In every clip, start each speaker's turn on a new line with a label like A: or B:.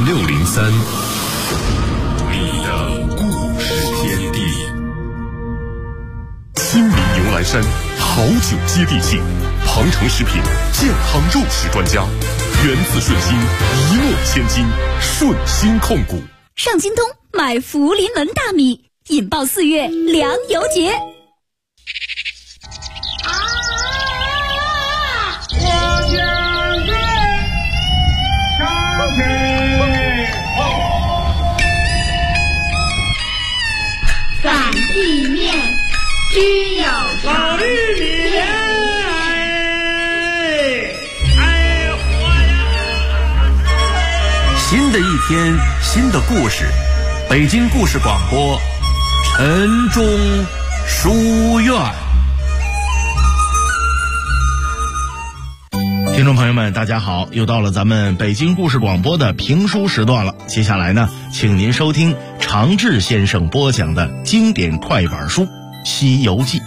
A: 603，你的故事天地。亲临牛栏山，好酒接地气，庞城食品健康肉食专家，源自顺心，一诺千金，顺心控股。
B: 上京东买福临门大米，引爆4月粮油节。
C: 散地面，须有
D: 老玉米，
E: 新的一天，新的故事，北京故事广播，晨钟书院。听众朋友们，大家好，又到了咱们北京故事广播的评书时段了。接下来呢，请您收听常志先生播讲的经典快板书《西游记》。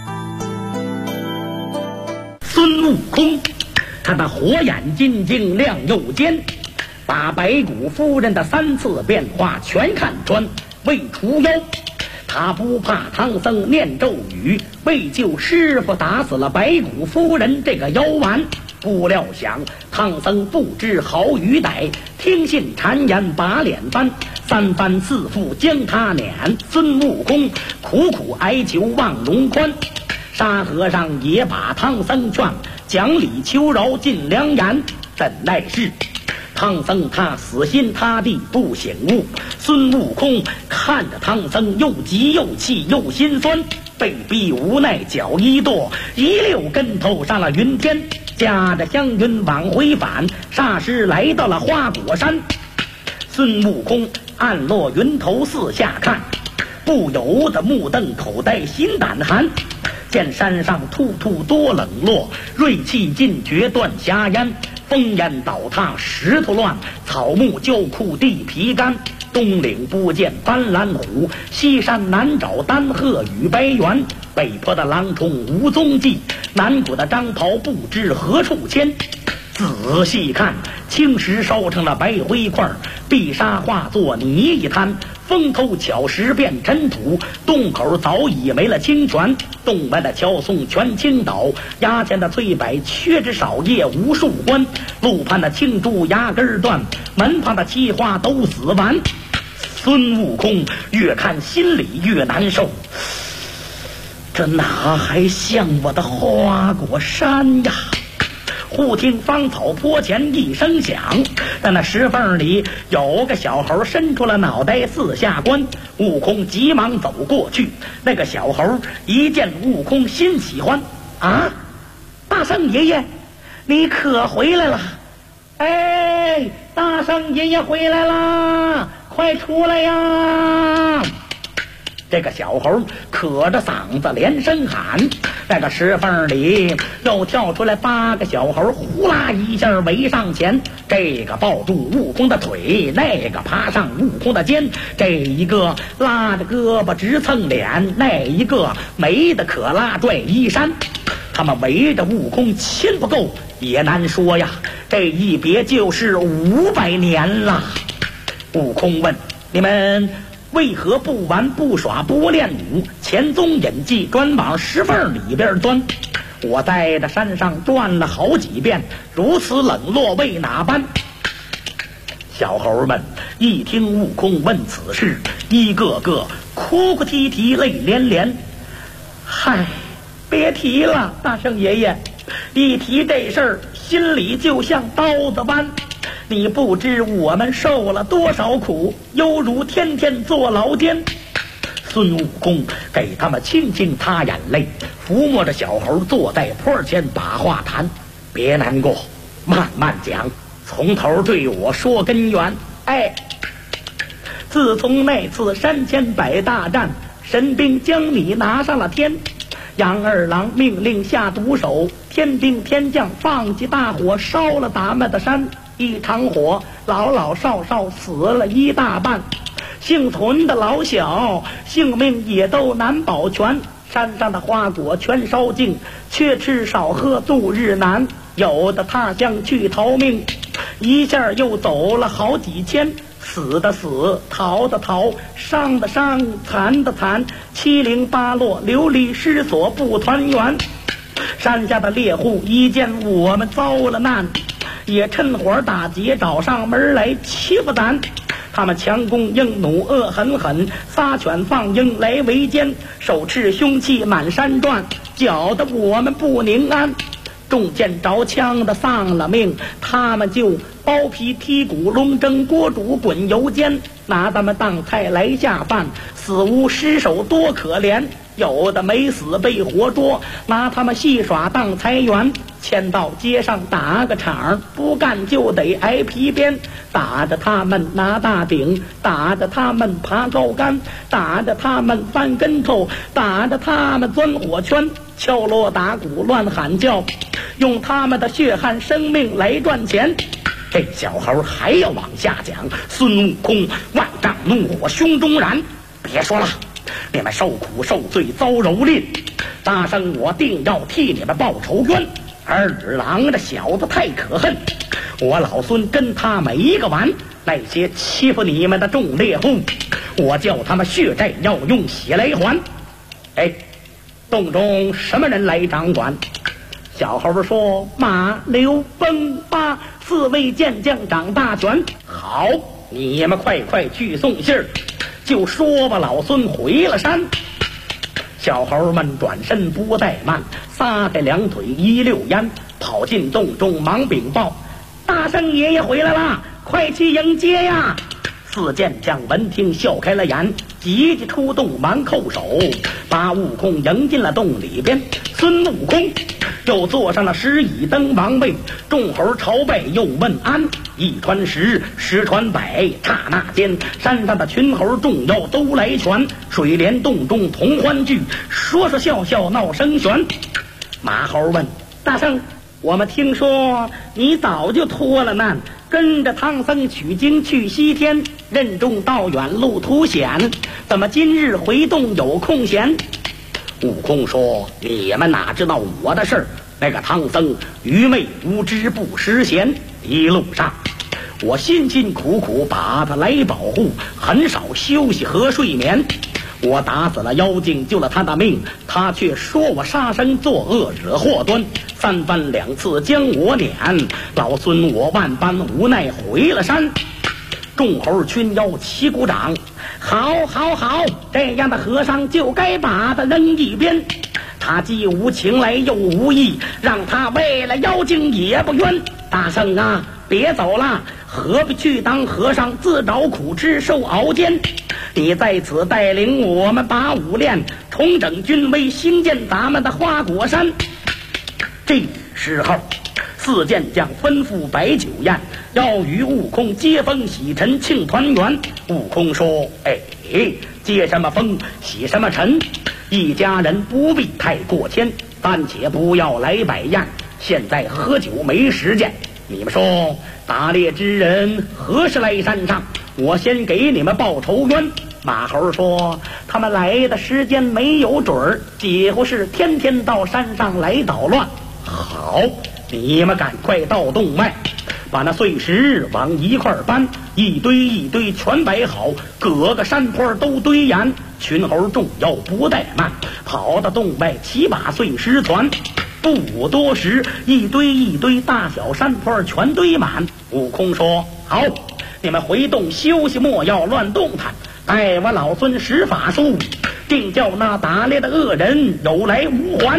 D: 孙悟空，他的火眼金睛亮又尖，把白骨夫人的3次变化全看穿。为除妖，他不怕唐僧念咒语，为救师傅打死了白骨夫人这个妖丸。不料想唐僧不知好与歹，听信谗言把脸翻，3番4复将他撵。孙悟空苦苦哀求望龙宽，沙和尚也把唐僧劝，讲理求饶尽良言。怎奈是唐僧他死心塌地不醒悟，孙悟空看着唐僧又急又气又心酸，被逼无奈脚一跺，1溜跟头上了云天，驾着香云往回返，霎时来到了花果山。孙悟空暗落云头四下看，不由得目瞪口呆心胆寒，见山上突突多冷落，锐气尽绝断霞烟，风烟倒塌石头乱，草木焦枯地皮干。东岭不见斑斓虎，西山难找丹鹤与白猿。北坡的狼虫无踪迹，南谷的张袍不知何处迁。仔细看，青石烧成了白灰块，碧沙化作泥一滩，风头巧石变尘土，洞口早已没了清泉，洞外的乔松全倾倒，崖前的翠柏缺枝少叶无数关，路畔的青竹牙根断，门旁的奇花都死完。孙悟空越看心里越难受，这哪还像我的花果山呀？忽听芳草坡前一声响，在那石缝里有个小猴伸出了脑袋四下观。悟空急忙走过去，那个小猴一见悟空心喜欢，啊，大圣爷爷你可回来了！哎，大圣爷爷回来啦，快出来呀！这个小猴可着嗓子连声喊，那个石缝里又跳出来8个小猴，呼啦一下围上前，这个抱住悟空的腿，那个爬上悟空的肩，这一个拉着胳膊直蹭脸，那一个没的可拉拽衣衫。他们围着悟空亲不够也难说呀，这一别就是500年了。悟空问：你们为何不玩不耍不练武，潜踪隐迹，专往石缝里边钻？我在这山上转了好几遍，如此冷落为哪般？小猴们一听悟空问此事，一个个哭哭啼啼泪连连。嗨，别提了，大圣爷爷，一提这事儿心里就像刀子剜。你不知我们受了多少苦，犹如天天坐牢监。孙悟空给他们轻轻擦眼泪，抚摸着小猴坐在坡前把话谈。别难过，慢慢讲，从头对我说根源。哎，自从那次山前摆大战，神兵将你拿上了天，杨二郎命令下毒手，天兵天将放起大火烧了咱们的山，一场火老老少少死了1大半，幸存的老小性命也都难保全，山上的花果全烧尽，缺吃少喝度日难，有的他乡去逃命， 一下又走了好几千，死的死，逃的逃，伤的伤，残的残，七零八落，流离失所不团圆。山下的猎户一见我们遭了难，也趁火打劫找上门来欺负咱。他们强弓硬弩恶狠狠，撒犬放鹰来围歼，手持凶器满山转，搅得我们不宁安。中箭着枪的丧了命，他们就剥皮剔骨，龙蒸锅煮滚油煎，拿咱们当菜来下饭，死无尸首多可怜。有的没死被活捉，拿他们戏耍当财源，牵到街上打个场，不干就得挨皮鞭，打着他们拿大顶，打着他们爬高杆，打着他们翻跟头，打着他们钻火圈，敲锣打鼓乱喊叫，用他们的血汗生命来赚钱。这小猴还要往下讲，孙悟空万丈怒火胸中燃，别说了，你们受苦受罪遭蹂躏，大圣我定要替你们报仇冤。二郎这小子太可恨，我老孙跟他没一个完。那些欺负你们的众猎户，我叫他们血债要用血来还。哎，洞中什么人来掌管？小猴说：马刘崩巴4位健将掌大权。好，你们快快去送信儿，就说吧，老孙回了山。小猴们转身不怠慢，撒开两腿一溜烟，跑进洞中忙禀报：大圣爷爷回来啦，快去迎接呀！4健将闻听笑开了眼，急急出洞忙叩手，把悟空迎进了洞里边。孙悟空又坐上了10椅登王位，众猴朝拜又问安。1传10，10传100，刹那间山上的群猴众妖都来全，水帘洞中同欢聚，说说笑笑闹声旋。马猴问大圣：我们听说你早就脱了难，跟着唐僧取经去西天，任重道远路途险，怎么今日回洞有空闲？悟空说：你们哪知道我的事儿？那个唐僧愚昧无知不识贤，一路上我辛辛苦苦把他来保护，很少休息和睡眠。我打死了妖精，救了他的命，他却说我杀生作恶，惹祸端，3番2次将我撵。老孙我万般无奈回了山。众猴群妖齐鼓掌，好好好，这样的和尚就该把他扔一边。他既无情来又无义，让他为了妖精也不冤。大圣啊，别走了，何必去当和尚，自找苦吃受熬煎？你在此带领我们把武练，重整军威，兴建咱们的花果山。这时候4健将吩咐摆酒宴，要与悟空接风洗尘庆团圆。悟空说：哎，接什么风洗什么尘，一家人不必太过谦，暂且不要来摆宴，现在喝酒没时间。你们说打猎之人何时来山上？我先给你们报仇冤。马猴说：他们来的时间没有准儿，几乎是天天到山上来捣乱。好，你们赶快到洞外，把那碎石往一块搬，一堆一堆全摆好，各个山坡都堆严。群猴众妖不怠慢，跑到洞外齐把碎石传。不多时，一堆一堆大小山坡全堆满。悟空说：好，你们回洞休息，莫要乱动弹，待我老孙使法术，定叫那打猎的恶人有来无还。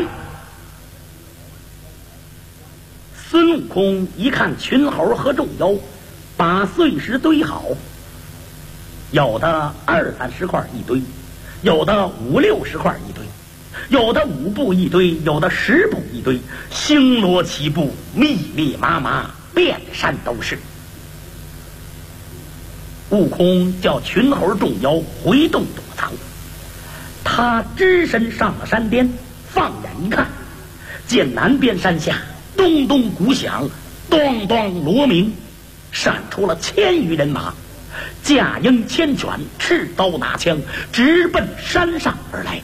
D: 孙悟空一看群猴和众妖把碎石堆好，有的20、30块一堆，有的50、60块一堆，有的5步一堆，有的10步一堆，星罗棋布，密密麻麻，遍山都是。悟空叫群猴众妖回洞躲藏，他只身上了山巅，放眼一看，见南边山下咚咚鼓响，咚咚锣鸣，闪出了1000余人马，驾鹰牵犬，持刀拿枪，直奔山上而来。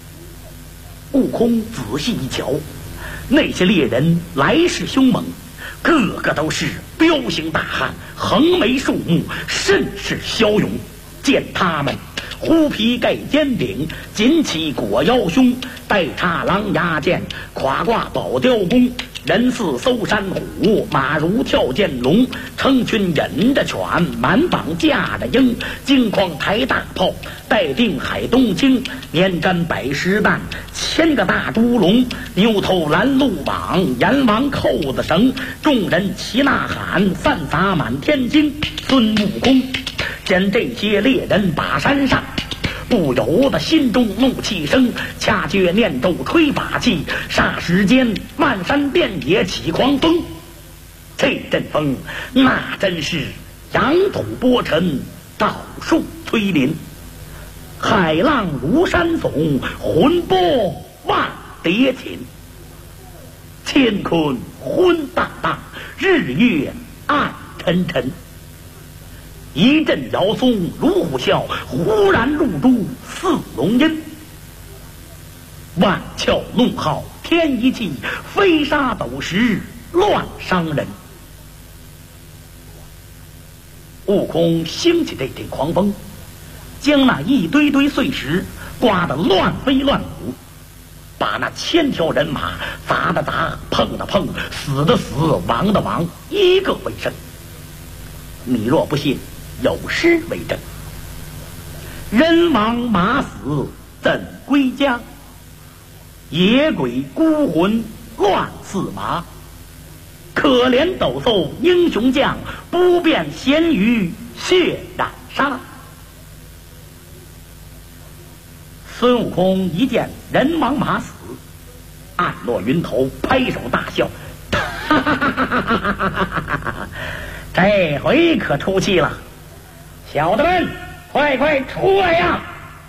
D: 悟空仔细一瞧，那些猎人来势凶猛， 个个都是彪形大汉，横眉竖目，甚是骁勇。见他们虎皮盖尖顶，锦起裹腰胸，带插狼牙剑，胯挂宝雕弓，人似搜山虎，马如跳剑龙，成群引着犬，满绑架着鹰，金筐抬大炮，带定海东青，年沾百十担，千个大猪笼，牛头拦路网，阎王扣子绳，众人齐呐喊，散洒满天星。孙悟空见这些猎人把山上，不由得心中怒气生，掐诀念咒吹法器，霎时间漫山遍野起狂风。这阵风那真是扬土波尘，倒树推林，海浪如山耸，浑波万叠琴。乾坤昏荡荡，日月暗沉沉，一阵摇松如虎啸，忽然露珠似龙吟。万窍怒号天一气，飞沙走石乱伤人。悟空兴起这阵狂风，将那一堆堆碎石刮得乱飞乱舞，把那千条人马砸的砸，碰的碰，死的死，亡的亡，一个回生。你若不信，有诗为证：人亡马死怎归家，野鬼孤魂乱似麻。可怜抖擞英雄将，不辨咸鱼血染沙。孙悟空一见人亡马死，暗落云头，拍手大笑，哈哈哈哈哈！这回可出气了，小子们，快快出来呀！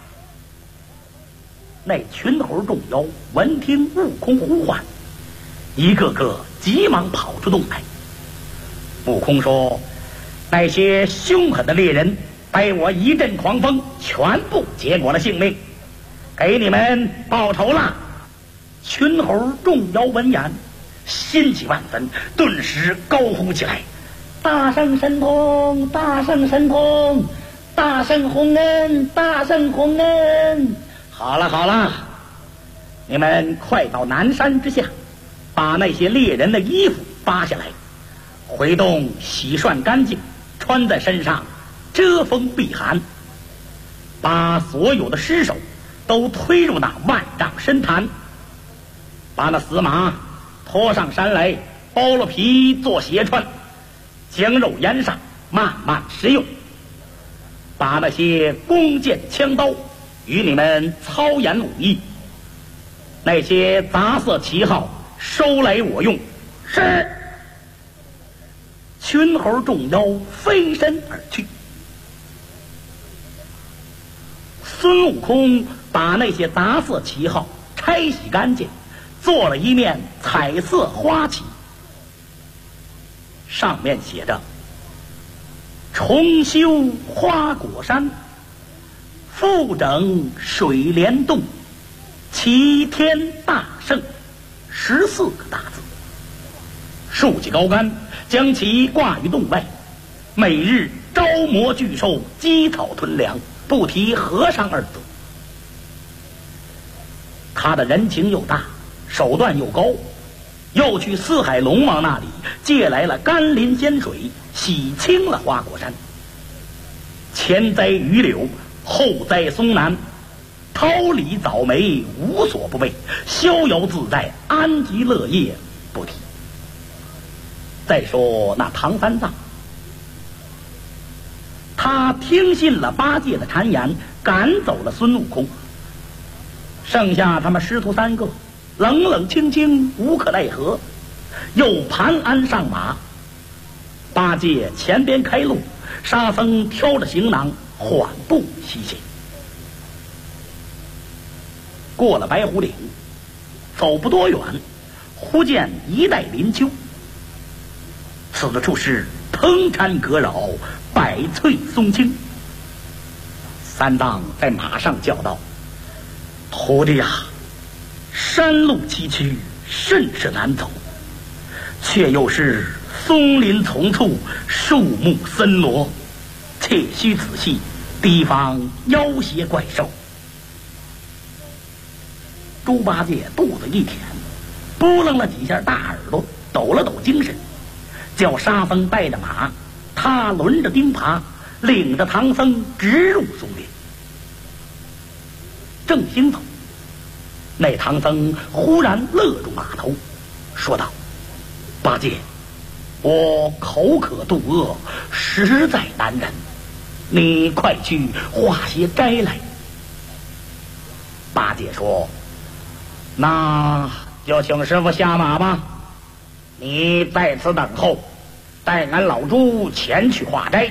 D: 那群猴众妖闻听悟空呼唤，一个个急忙跑出洞来。悟空说：“那些凶狠的猎人，被我一阵狂风，全部结果了性命，给你们报仇了。”群猴众妖闻言，欣喜万分，顿时高呼起来：“大圣神通，大圣神通，大圣洪恩，大圣洪恩！好了好了，你们快到南山之下，把那些猎人的衣服扒下来，回洞洗涮干净，穿在身上，遮风避寒。把所有的尸首都推入那万丈深潭，把那死马拖上山来，剥了皮做鞋穿，将肉腌上，慢慢食用。把那些弓箭枪刀与你们操演武艺，那些杂色旗号收来我用。”是。群猴众妖飞身而去。孙悟空把那些杂色旗号拆洗干净，做了一面彩色花旗，上面写着：“重修花果山，复整水帘洞，齐天大圣，14个大字。”竖起高杆，将其挂于洞外，每日招魔拒兽，积草屯粮，不提和尚二字。他的人情又大，手段又高，又去四海龙王那里借来了甘霖仙水，洗清了花果山。前栽榆柳，后栽松楠，桃李枣梅无所不备，逍遥自在，安居乐业不提。再说那唐三藏，他听信了八戒的谗言，赶走了孙悟空，剩下他们师徒3个，冷冷清清，无可奈何，又盘鞍上马。八戒前边开路，沙僧挑着行囊缓步西行。过了白虎岭，走不多远，忽见一带林丘，此处是蓬山阁扰，百翠松青。三藏在马上叫道：“徒弟呀，山路崎岖，甚是难走， 却又是松林丛处，树木森罗，切须仔细，提防妖邪怪兽。猪八戒肚子一舔，扑棱了几下大耳朵，抖了抖精神，叫沙僧带着马，他轮着钉耙，领着唐僧直入松林。正行走，那唐僧忽然勒住马头，说道：“八戒，我口渴肚饿，实在难忍，你快去化些斋来。”八戒说：“那就请师傅下马吧，你在此等候，带俺老猪前去化斋。”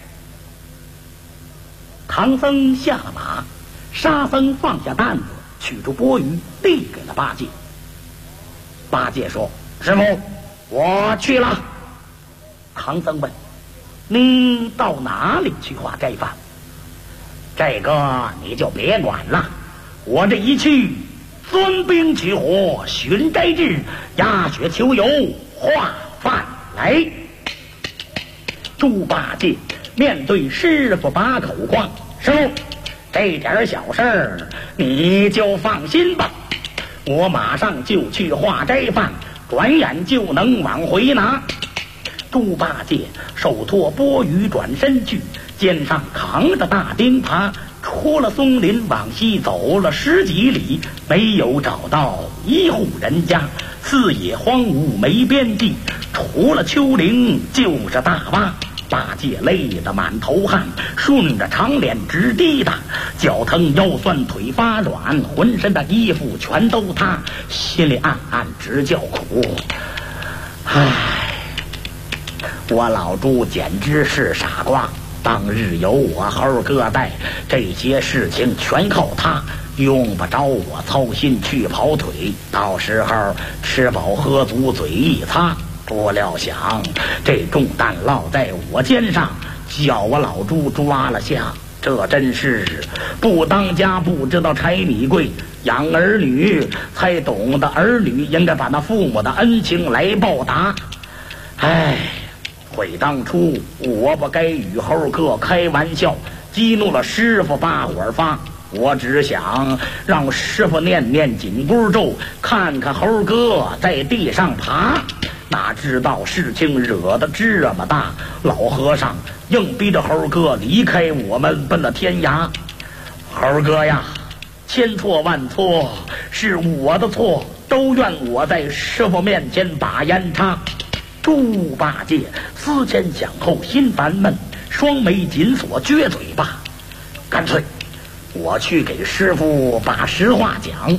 D: 唐僧下了马，沙僧放下担子，取出钵盂递给了八戒。八戒说：“师傅，我去了。”唐僧问：“你到哪里去化斋饭？”“这个你就别管了，我这一去，钻冰取火，寻斋至，鸭血求油，化饭来。”猪八戒面对师傅把口夸：“师傅，这点小事儿你就放心吧，我马上就去化斋饭，转眼就能往回拿。”猪八戒手托钵盂转身去，肩上扛着大钉耙，出了松林往西走了10几里，没有找到一户人家，四野荒芜没边际，除了丘陵就是大洼。八戒累得满头汗，顺着长脸直滴答，脚疼腰酸腿发软，浑身的衣服全都塌，心里暗暗直叫苦。唉，我老猪简直是傻瓜，当日有我猴哥在，这些事情全靠他，用不着我操心去跑腿，到时候吃饱喝足嘴一擦。不料想这重担落在我肩上，叫我老猪抓了下，这真是不当家不知道柴米贵，养儿女才懂得儿女应该把那父母的恩情来报答。唉，悔当初我不该与猴哥开玩笑，激怒了师傅把火发。我只想让师傅念念紧箍咒，看看猴哥在地上爬，哪知道事情惹得这么大，老和尚硬逼着猴哥离开我们，奔了天涯。猴哥呀，千错万错是我的错，都怨我在师傅面前把烟插。猪八戒思前想后，心烦闷，双眉紧锁，撅嘴巴，干脆我去给师傅把实话讲。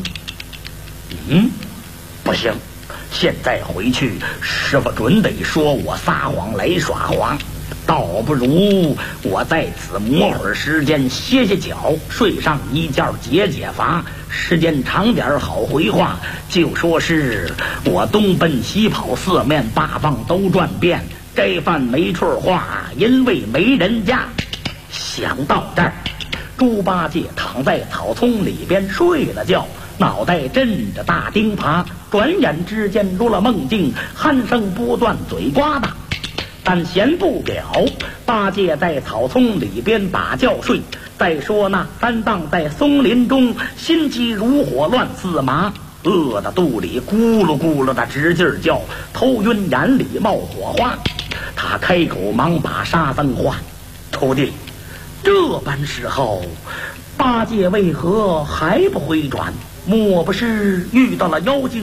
D: 不行，现在回去师傅准得说我撒谎来耍黄，倒不如我在此磨会儿时间，歇歇脚，睡上一觉解解乏，时间长点好回话，就说是我东奔西跑，四面八方都转遍，这饭没处话，因为没人家。想到这儿，猪八戒躺在草丛里边睡了觉，脑袋枕着大钉耙，转眼之间入了梦境，鼾声不断，嘴呱嗒。但闲不了，八戒在草丛里边把觉睡。再说那三藏在松林中，心急如火乱似麻，饿得肚里咕噜咕噜的直劲叫，头晕眼里冒火花。他开口忙把沙僧唤：“徒弟，这般时候，八戒为何还不回转？莫不是遇到了妖精？”